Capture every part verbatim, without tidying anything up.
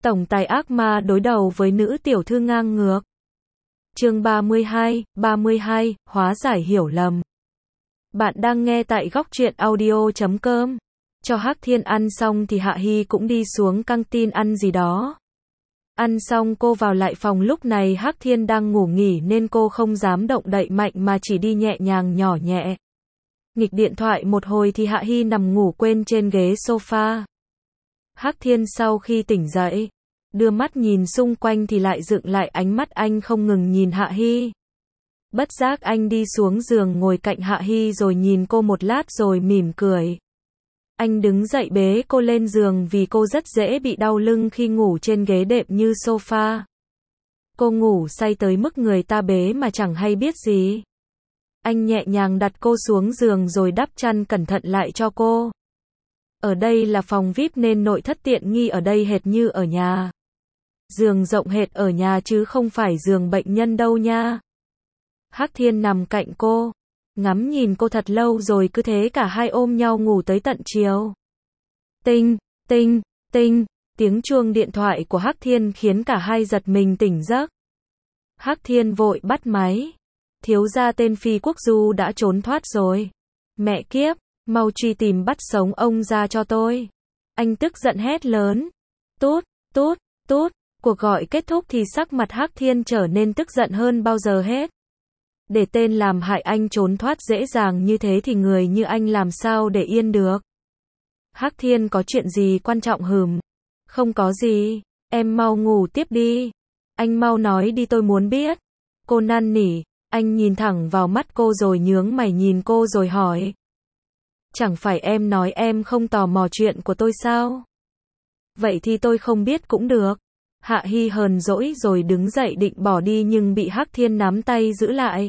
Tổng tài ác ma đối đầu với nữ tiểu thư ngang ngược. Chương ba mươi hai, ba mươi hai, hóa giải hiểu lầm. Bạn đang nghe tại góc truyện audio chấm com. Cho Hắc Thiên ăn xong thì Hạ Hi cũng đi xuống căng tin ăn gì đó. Ăn xong cô vào lại phòng, lúc này Hắc Thiên đang ngủ nghỉ nên cô không dám động đậy mạnh mà chỉ đi nhẹ nhàng nhỏ nhẹ. Nghịch điện thoại một hồi thì Hạ Hi nằm ngủ quên trên ghế sofa. Hắc Thiên sau khi tỉnh dậy, đưa mắt nhìn xung quanh thì lại dựng lại, ánh mắt anh không ngừng nhìn Hạ Hi. Bất giác anh đi xuống giường ngồi cạnh Hạ Hi rồi nhìn cô một lát rồi mỉm cười. Anh đứng dậy bế cô lên giường vì cô rất dễ bị đau lưng khi ngủ trên ghế đệm như sofa. Cô ngủ say tới mức người ta bế mà chẳng hay biết gì. Anh nhẹ nhàng đặt cô xuống giường rồi đắp chăn cẩn thận lại cho cô. Ở đây là phòng vi ai pi nên nội thất tiện nghi ở đây hệt như ở nhà. Giường rộng hệt ở nhà chứ không phải giường bệnh nhân đâu nha. Hắc Thiên nằm cạnh cô, ngắm nhìn cô thật lâu rồi cứ thế cả hai ôm nhau ngủ tới tận chiều. Tinh, tinh, tinh, tiếng chuông điện thoại của Hắc Thiên khiến cả hai giật mình tỉnh giấc. Hắc Thiên vội bắt máy. Thiếu gia tên Phi Quốc Du đã trốn thoát rồi. Mẹ kiếp, mau truy tìm bắt sống ông ra cho tôi. Anh tức giận hét lớn. Tút, tút, tút. Cuộc gọi kết thúc thì sắc mặt Hắc Thiên trở nên tức giận hơn bao giờ hết. Để tên làm hại anh trốn thoát dễ dàng như thế thì người như anh làm sao để yên được. Hắc Thiên có chuyện gì quan trọng hừm? Không có gì, em mau ngủ tiếp đi. Anh mau nói đi tôi muốn biết. Cô năn nỉ, anh nhìn thẳng vào mắt cô rồi nhướng mày nhìn cô rồi hỏi. Chẳng phải em nói em không tò mò chuyện của tôi sao? Vậy thì tôi không biết cũng được. Hạ Hi hờn dỗi rồi đứng dậy định bỏ đi nhưng bị Hắc Thiên nắm tay giữ lại.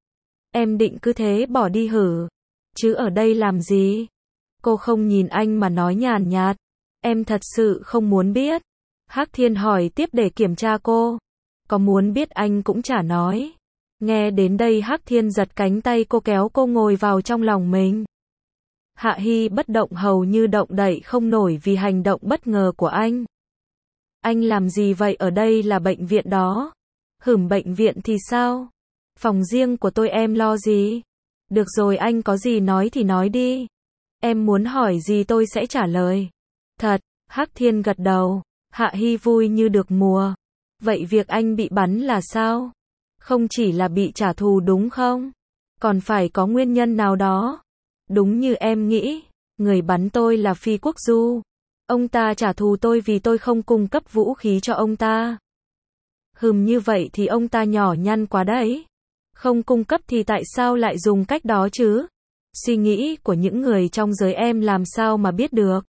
Em định cứ thế bỏ đi hử? Chứ ở đây làm gì? Cô không nhìn anh mà nói nhàn nhạt. Em thật sự không muốn biết. Hắc Thiên hỏi tiếp để kiểm tra cô. Có muốn biết anh cũng chả nói. Nghe đến đây Hắc Thiên giật cánh tay cô kéo cô ngồi vào trong lòng mình. Hạ Hi bất động hầu như động đậy không nổi vì hành động bất ngờ của anh. Anh làm gì vậy, ở đây là bệnh viện đó. Hửm, bệnh viện thì sao? Phòng riêng của tôi em lo gì? Được rồi, anh có gì nói thì nói đi. Em muốn hỏi gì tôi sẽ trả lời. Thật, Hắc Thiên gật đầu. Hạ Hi vui như được mùa. Vậy việc anh bị bắn là sao? Không chỉ là bị trả thù đúng không? Còn phải có nguyên nhân nào đó. Đúng như em nghĩ, người bắn tôi là Phi Quốc Du. Ông ta trả thù tôi vì tôi không cung cấp vũ khí cho ông ta. Hừm, như vậy thì ông ta nhỏ nhăn quá đấy. Không cung cấp thì tại sao lại dùng cách đó chứ? Suy nghĩ của những người trong giới em làm sao mà biết được?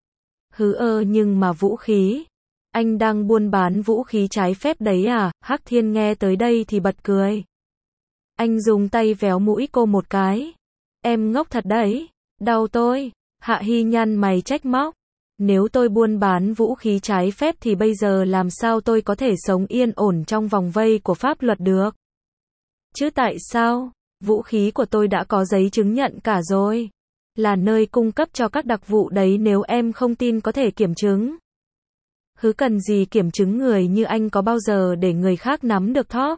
Hứ ơ nhưng mà vũ khí. Anh đang buôn bán vũ khí trái phép đấy à? Hắc Thiên nghe tới đây thì bật cười. Anh dùng tay véo mũi cô một cái. Em ngốc thật đấy. Đau tôi. Hạ Hi nhăn mày trách móc. Nếu tôi buôn bán vũ khí trái phép thì bây giờ làm sao tôi có thể sống yên ổn trong vòng vây của pháp luật được? Chứ tại sao? Vũ khí của tôi đã có giấy chứng nhận cả rồi. Là nơi cung cấp cho các đặc vụ đấy, nếu em không tin có thể kiểm chứng. Hứ, cần gì kiểm chứng, người như anh có bao giờ để người khác nắm được thóp?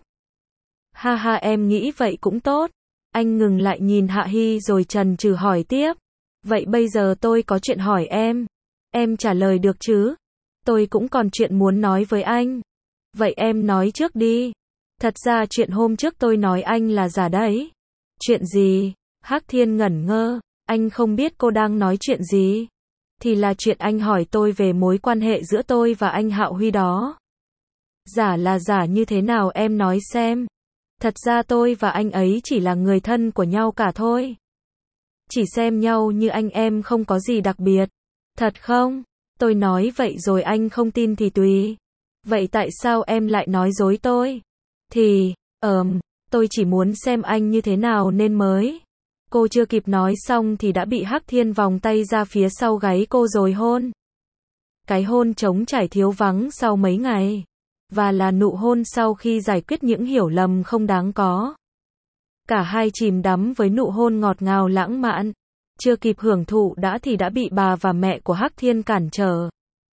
Ha ha, em nghĩ vậy cũng tốt. Anh ngừng lại nhìn Hạ Hi rồi chần chừ hỏi tiếp. Vậy bây giờ tôi có chuyện hỏi em. Em trả lời được chứ? Tôi cũng còn chuyện muốn nói với anh. Vậy em nói trước đi. Thật ra chuyện hôm trước tôi nói anh là giả đấy. Chuyện gì? Hắc Thiên ngẩn ngơ. Anh không biết cô đang nói chuyện gì. Thì là chuyện anh hỏi tôi về mối quan hệ giữa tôi và anh Hạo Huy đó. Giả là giả như thế nào em nói xem. Thật ra tôi và anh ấy chỉ là người thân của nhau cả thôi. Chỉ xem nhau như anh em, không có gì đặc biệt. Thật không? Tôi nói vậy rồi anh không tin thì tùy. Vậy tại sao em lại nói dối tôi? Thì, ờm, tôi chỉ muốn xem anh như thế nào nên mới. Cô chưa kịp nói xong thì đã bị Hắc Thiên vòng tay ra phía sau gáy cô rồi hôn. Cái hôn trống trải thiếu vắng sau mấy ngày. Và là nụ hôn sau khi giải quyết những hiểu lầm không đáng có. Cả hai chìm đắm với nụ hôn ngọt ngào lãng mạn. Chưa kịp hưởng thụ đã thì đã bị bà và mẹ của Hắc Thiên cản trở.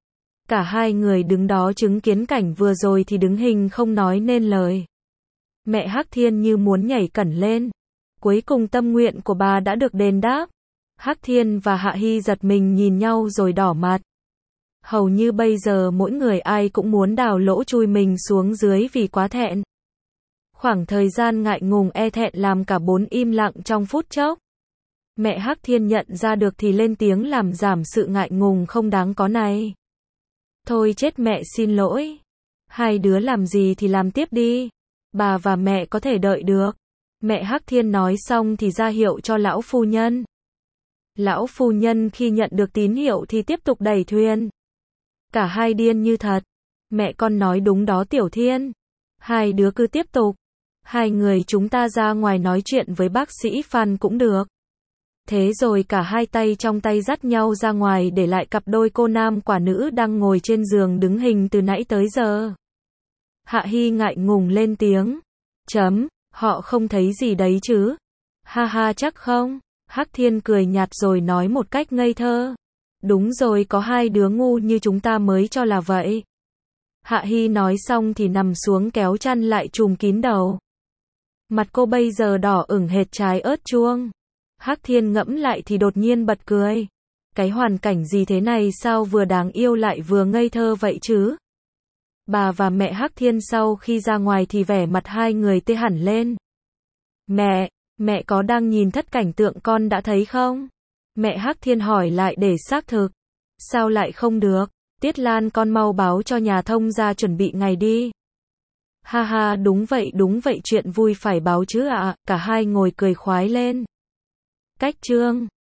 Cả hai người đứng đó chứng kiến cảnh vừa rồi thì đứng hình không nói nên lời. Mẹ Hắc Thiên như muốn nhảy cẩn lên. Cuối cùng tâm nguyện của bà đã được đền đáp. Hắc Thiên và Hạ Hi giật mình nhìn nhau rồi đỏ mặt. Hầu như bây giờ mỗi người ai cũng muốn đào lỗ chui mình xuống dưới vì quá thẹn. Khoảng thời gian ngại ngùng e thẹn làm cả bốn im lặng trong phút chốc. Mẹ Hắc Thiên nhận ra được thì lên tiếng làm giảm sự ngại ngùng không đáng có này. Thôi chết mẹ xin lỗi. Hai đứa làm gì thì làm tiếp đi. Bà và mẹ có thể đợi được. Mẹ Hắc Thiên nói xong thì ra hiệu cho lão phu nhân. Lão phu nhân khi nhận được tín hiệu thì tiếp tục đẩy thuyền. Cả hai điên như thật. Mẹ con nói đúng đó Tiểu Thiên. Hai đứa cứ tiếp tục. Hai người chúng ta ra ngoài nói chuyện với bác sĩ Phan cũng được. Thế rồi cả hai tay trong tay dắt nhau ra ngoài để lại cặp đôi cô nam quả nữ đang ngồi trên giường đứng hình từ nãy tới giờ. Hạ Hi ngại ngùng lên tiếng. Chấm, họ không thấy gì đấy chứ. Ha ha chắc không. Hắc Thiên cười nhạt rồi nói một cách ngây thơ. Đúng rồi có hai đứa ngu như chúng ta mới cho là vậy. Hạ Hi nói xong thì nằm xuống kéo chăn lại trùm kín đầu. Mặt cô bây giờ đỏ ửng hệt trái ớt chuông. Hắc Thiên ngẫm lại thì đột nhiên bật cười. Cái hoàn cảnh gì thế này sao vừa đáng yêu lại vừa ngây thơ vậy chứ? Bà và mẹ Hắc Thiên sau khi ra ngoài thì vẻ mặt hai người tê hẳn lên. Mẹ, mẹ có đang nhìn thất cảnh tượng con đã thấy không? Mẹ Hắc Thiên hỏi lại để xác thực. Sao lại không được? Tiết Lan con mau báo cho nhà thông gia chuẩn bị ngày đi. Ha ha đúng vậy đúng vậy chuyện vui phải báo chứ ạ. À. Cả hai ngồi cười khoái lên. Cách chương